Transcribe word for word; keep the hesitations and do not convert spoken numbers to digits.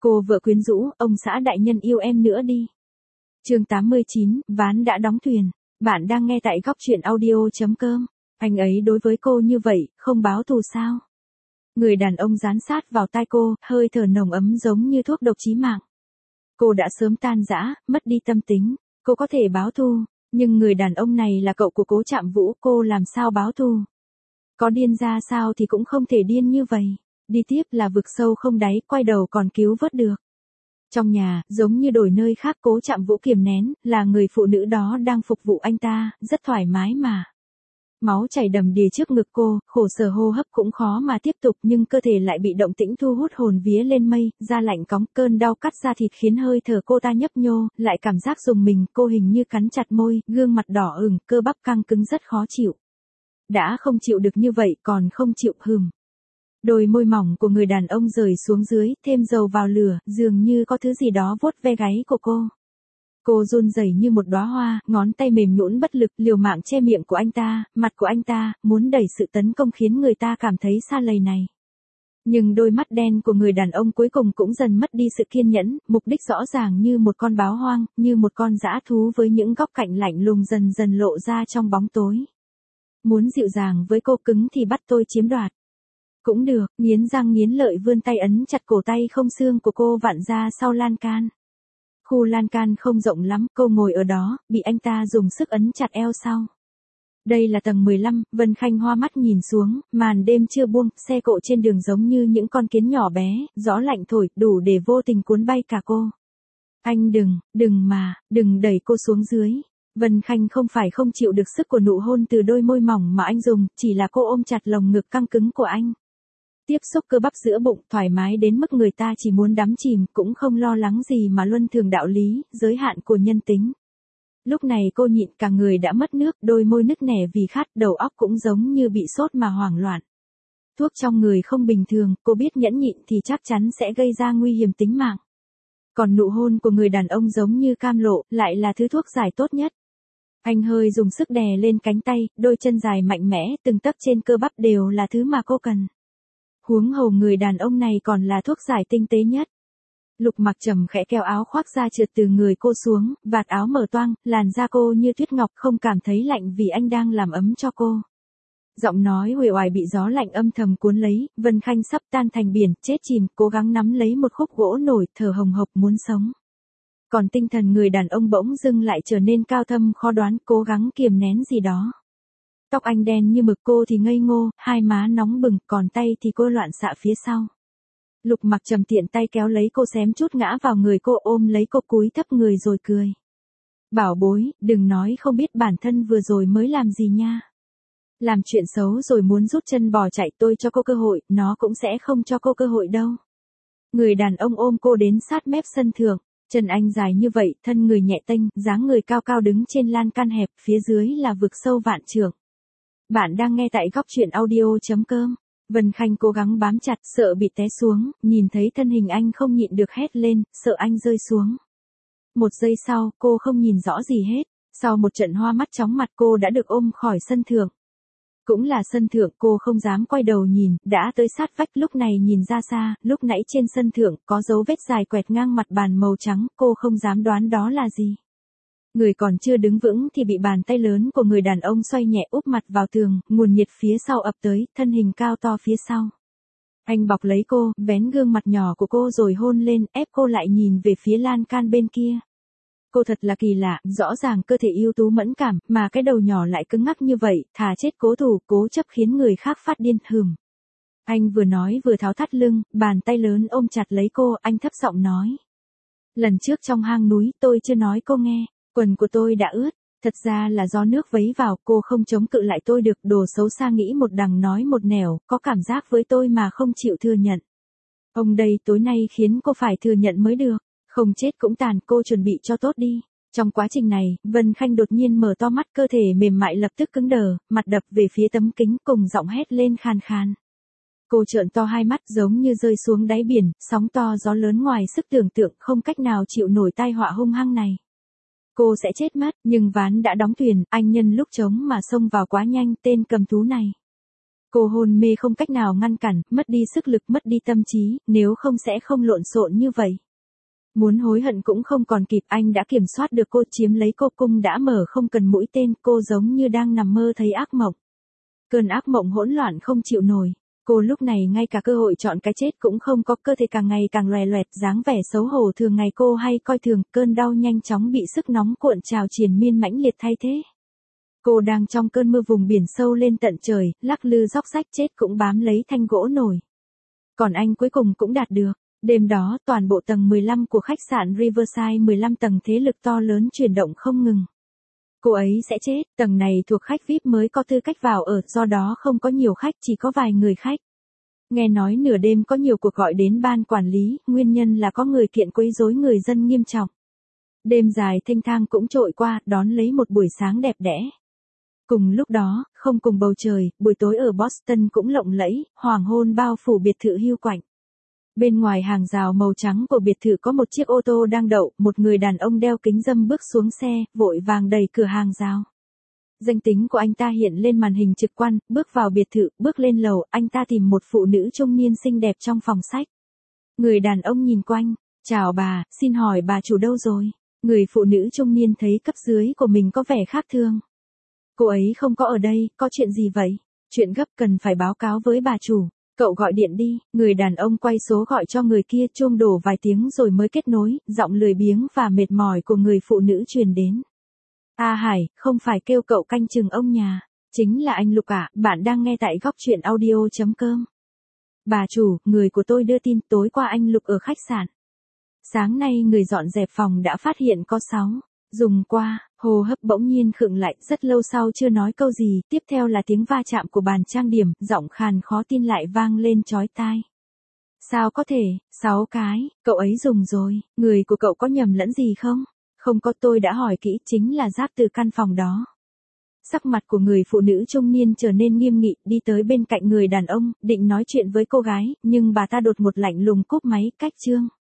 Cô vợ quyến rũ, ông xã đại nhân yêu em nữa đi. Chương tám mươi chín, ván đã đóng thuyền. Bạn đang nghe tại góc truyện audio chấm com. Anh ấy đối với cô như vậy, không báo thù sao? Người đàn ông dán sát vào tai cô, hơi thở nồng ấm giống như thuốc độc chí mạng. Cô đã sớm tan rã, mất đi tâm tính. Cô có thể báo thù, nhưng người đàn ông này là cậu của Cố Trạm Vũ, cô làm sao báo thù? Có điên ra sao thì cũng không thể điên như vậy. Đi tiếp là vực sâu không đáy, quay đầu còn cứu vớt được. Trong nhà, giống như đổi nơi khác, Cố Trạm Vũ kiềm nén, là người phụ nữ đó đang phục vụ anh ta, rất thoải mái mà. Máu chảy đầm đìa trước ngực cô, khổ sở hô hấp cũng khó mà tiếp tục, nhưng cơ thể lại bị động tĩnh thu hút hồn vía lên mây, da lạnh cóng, cơn đau cắt da thịt khiến hơi thở cô ta nhấp nhô, lại cảm giác rùng mình, cô hình như cắn chặt môi, gương mặt đỏ ửng, cơ bắp căng cứng rất khó chịu. Đã không chịu được như vậy còn không chịu hừm. Đôi môi mỏng của người đàn ông rời xuống dưới, thêm dầu vào lửa, dường như có thứ gì đó vuốt ve gáy của cô. Cô run rẩy như một đóa hoa, ngón tay mềm nhũn bất lực, liều mạng che miệng của anh ta, mặt của anh ta, muốn đẩy sự tấn công khiến người ta cảm thấy xa lầy này. Nhưng đôi mắt đen của người đàn ông cuối cùng cũng dần mất đi sự kiên nhẫn, mục đích rõ ràng như một con báo hoang, như một con dã thú với những góc cạnh lạnh lùng dần dần lộ ra trong bóng tối. Muốn dịu dàng với cô, cứng thì bắt tôi chiếm đoạt. Cũng được, nghiến răng nghiến lợi vươn tay ấn chặt cổ tay không xương của cô vặn ra sau lan can. Khu lan can không rộng lắm, cô ngồi ở đó, bị anh ta dùng sức ấn chặt eo sau. Đây là tầng mười lăm, Vân Khanh hoa mắt nhìn xuống, màn đêm chưa buông, xe cộ trên đường giống như những con kiến nhỏ bé, gió lạnh thổi, đủ để vô tình cuốn bay cả cô. Anh đừng, đừng mà, đừng đẩy cô xuống dưới. Vân Khanh không phải không chịu được sức của nụ hôn từ đôi môi mỏng mà anh dùng, chỉ là cô ôm chặt lồng ngực căng cứng của anh. Tiếp xúc cơ bắp giữa bụng, thoải mái đến mức người ta chỉ muốn đắm chìm, cũng không lo lắng gì mà luân thường đạo lý, giới hạn của nhân tính. Lúc này cô nhịn, cả người đã mất nước, đôi môi nứt nẻ vì khát, đầu óc cũng giống như bị sốt mà hoảng loạn. Thuốc trong người không bình thường, cô biết nhẫn nhịn thì chắc chắn sẽ gây ra nguy hiểm tính mạng. Còn nụ hôn của người đàn ông giống như cam lộ, lại là thứ thuốc giải tốt nhất. Anh hơi dùng sức đè lên cánh tay, đôi chân dài mạnh mẽ, từng tấc trên cơ bắp đều là thứ mà cô cần. Huống hồ người đàn ông này còn là thuốc giải tinh tế nhất. Lục Mặc Trầm khẽ kéo áo khoác ra trượt từ người cô xuống, vạt áo mở toang, làn da cô như tuyết ngọc, không cảm thấy lạnh vì anh đang làm ấm cho cô. Giọng nói uể oải bị gió lạnh âm thầm cuốn lấy, Vân Khanh sắp tan thành biển, chết chìm, cố gắng nắm lấy một khúc gỗ nổi, thở hồng hộc muốn sống. Còn tinh thần người đàn ông bỗng dưng lại trở nên cao thâm khó đoán, cố gắng kiềm nén gì đó. Tóc anh đen như mực, cô thì ngây ngô, hai má nóng bừng, còn tay thì cô loạn xạ phía sau. Lục Mặc Trầm tiện tay kéo lấy cô xém chút ngã vào người cô, ôm lấy cô cúi thấp người rồi cười. Bảo bối, đừng nói không biết bản thân vừa rồi mới làm gì nha. Làm chuyện xấu rồi muốn rút chân bò chạy, tôi cho cô cơ hội, nó cũng sẽ không cho cô cơ hội đâu. Người đàn ông ôm cô đến sát mép sân thượng. Chân anh dài như vậy, thân người nhẹ tênh, dáng người cao cao đứng trên lan can hẹp, phía dưới là vực sâu vạn trượng. Bạn đang nghe tại góc truyện audio chấm com. Vân Khanh cố gắng bám chặt, sợ bị té xuống, nhìn thấy thân hình anh không nhịn được hét lên, sợ anh rơi xuống. Một giây sau, cô không nhìn rõ gì hết. Sau một trận hoa mắt chóng mặt, cô đã được ôm khỏi sân thượng. Cũng là sân thượng, cô không dám quay đầu nhìn, đã tới sát vách, lúc này nhìn ra xa, lúc nãy trên sân thượng, có dấu vết dài quẹt ngang mặt bàn màu trắng, cô không dám đoán đó là gì. Người còn chưa đứng vững thì bị bàn tay lớn của người đàn ông xoay nhẹ úp mặt vào tường, nguồn nhiệt phía sau ập tới, thân hình cao to phía sau. Anh bọc lấy cô, vén gương mặt nhỏ của cô rồi hôn lên, ép cô lại nhìn về phía lan can bên kia. Cô thật là kỳ lạ, rõ ràng cơ thể ưu tú mẫn cảm, mà cái đầu nhỏ lại cứng ngắc như vậy, thà chết cố thủ, cố chấp khiến người khác phát điên, hừm. Anh vừa nói vừa tháo thắt lưng, bàn tay lớn ôm chặt lấy cô, anh thấp giọng nói. Lần trước trong hang núi, tôi chưa nói cô nghe, quần của tôi đã ướt, thật ra là do nước vấy vào, cô không chống cự lại tôi được, đồ xấu xa nghĩ một đằng nói một nẻo, có cảm giác với tôi mà không chịu thừa nhận. Ông đây tối nay khiến cô phải thừa nhận mới được. Không chết cũng tàn, cô chuẩn bị cho tốt đi. Trong quá trình này, Vân Khanh đột nhiên mở to mắt, cơ thể mềm mại lập tức cứng đờ, mặt đập về phía tấm kính, cùng giọng hét lên khàn khàn. Cô trợn to hai mắt giống như rơi xuống đáy biển, sóng to gió lớn ngoài sức tưởng tượng, không cách nào chịu nổi tai họa hung hăng này. Cô sẽ chết mất, nhưng ván đã đóng thuyền, anh nhân lúc trống mà xông vào quá nhanh, tên cầm thú này. Cô hôn mê không cách nào ngăn cản, mất đi sức lực, mất đi tâm trí, nếu không sẽ không lộn xộn như vậy. Muốn hối hận cũng không còn kịp, anh đã kiểm soát được cô, chiếm lấy cô, cung đã mở không cần mũi tên, cô giống như đang nằm mơ thấy ác mộng. Cơn ác mộng hỗn loạn không chịu nổi. Cô lúc này ngay cả cơ hội chọn cái chết cũng không có, cơ thể càng ngày càng loè loẹt, dáng vẻ xấu hổ thường ngày cô hay coi thường, cơn đau nhanh chóng bị sức nóng cuộn trào triền miên mãnh liệt thay thế. Cô đang trong cơn mưa vùng biển sâu lên tận trời, lắc lư róc rách, chết cũng bám lấy thanh gỗ nổi. Còn anh cuối cùng cũng đạt được. Đêm đó, toàn bộ tầng mười lăm của khách sạn Riverside mười lăm tầng thế lực to lớn chuyển động không ngừng. Cô ấy sẽ chết, tầng này thuộc khách vi ai pi mới có tư cách vào ở, do đó không có nhiều khách, chỉ có vài người khách. Nghe nói nửa đêm có nhiều cuộc gọi đến ban quản lý, nguyên nhân là có người kiện quấy rối người dân nghiêm trọng. Đêm dài thênh thang cũng trôi qua, đón lấy một buổi sáng đẹp đẽ. Cùng lúc đó, không cùng bầu trời, buổi tối ở Boston cũng lộng lẫy, hoàng hôn bao phủ biệt thự Hưu Quạnh. Bên ngoài hàng rào màu trắng của biệt thự có một chiếc ô tô đang đậu, một người đàn ông đeo kính râm bước xuống xe, vội vàng đẩy cửa hàng rào. Danh tính của anh ta hiện lên màn hình trực quan, bước vào biệt thự, bước lên lầu, anh ta tìm một phụ nữ trung niên xinh đẹp trong phòng sách. Người đàn ông nhìn quanh, chào bà, xin hỏi bà chủ đâu rồi? Người phụ nữ trung niên thấy cấp dưới của mình có vẻ khác thường. Cô ấy không có ở đây, có chuyện gì vậy? Chuyện gấp cần phải báo cáo với bà chủ. Cậu gọi điện đi, người đàn ông quay số gọi cho người kia, chuông đổ vài tiếng rồi mới kết nối, giọng lười biếng và mệt mỏi của người phụ nữ truyền đến. A Hải, không phải kêu cậu canh chừng ông nhà, chính là anh Lục ạ, bạn đang nghe tại góc truyện audio chấm com. Bà chủ, người của tôi đưa tin tối qua anh Lục ở khách sạn. Sáng nay người dọn dẹp phòng đã phát hiện có sáu. Dùng qua, hô hấp bỗng nhiên khựng lại, rất lâu sau chưa nói câu gì, tiếp theo là tiếng va chạm của bàn trang điểm, giọng khàn khó tin lại vang lên chói tai. Sao có thể, sáu cái, cậu ấy dùng rồi, người của cậu có nhầm lẫn gì không? Không có, tôi đã hỏi kỹ, chính là rác từ căn phòng đó. Sắc mặt của người phụ nữ trung niên trở nên nghiêm nghị, đi tới bên cạnh người đàn ông, định nói chuyện với cô gái, nhưng bà ta đột ngột lạnh lùng cúp máy, cách chương.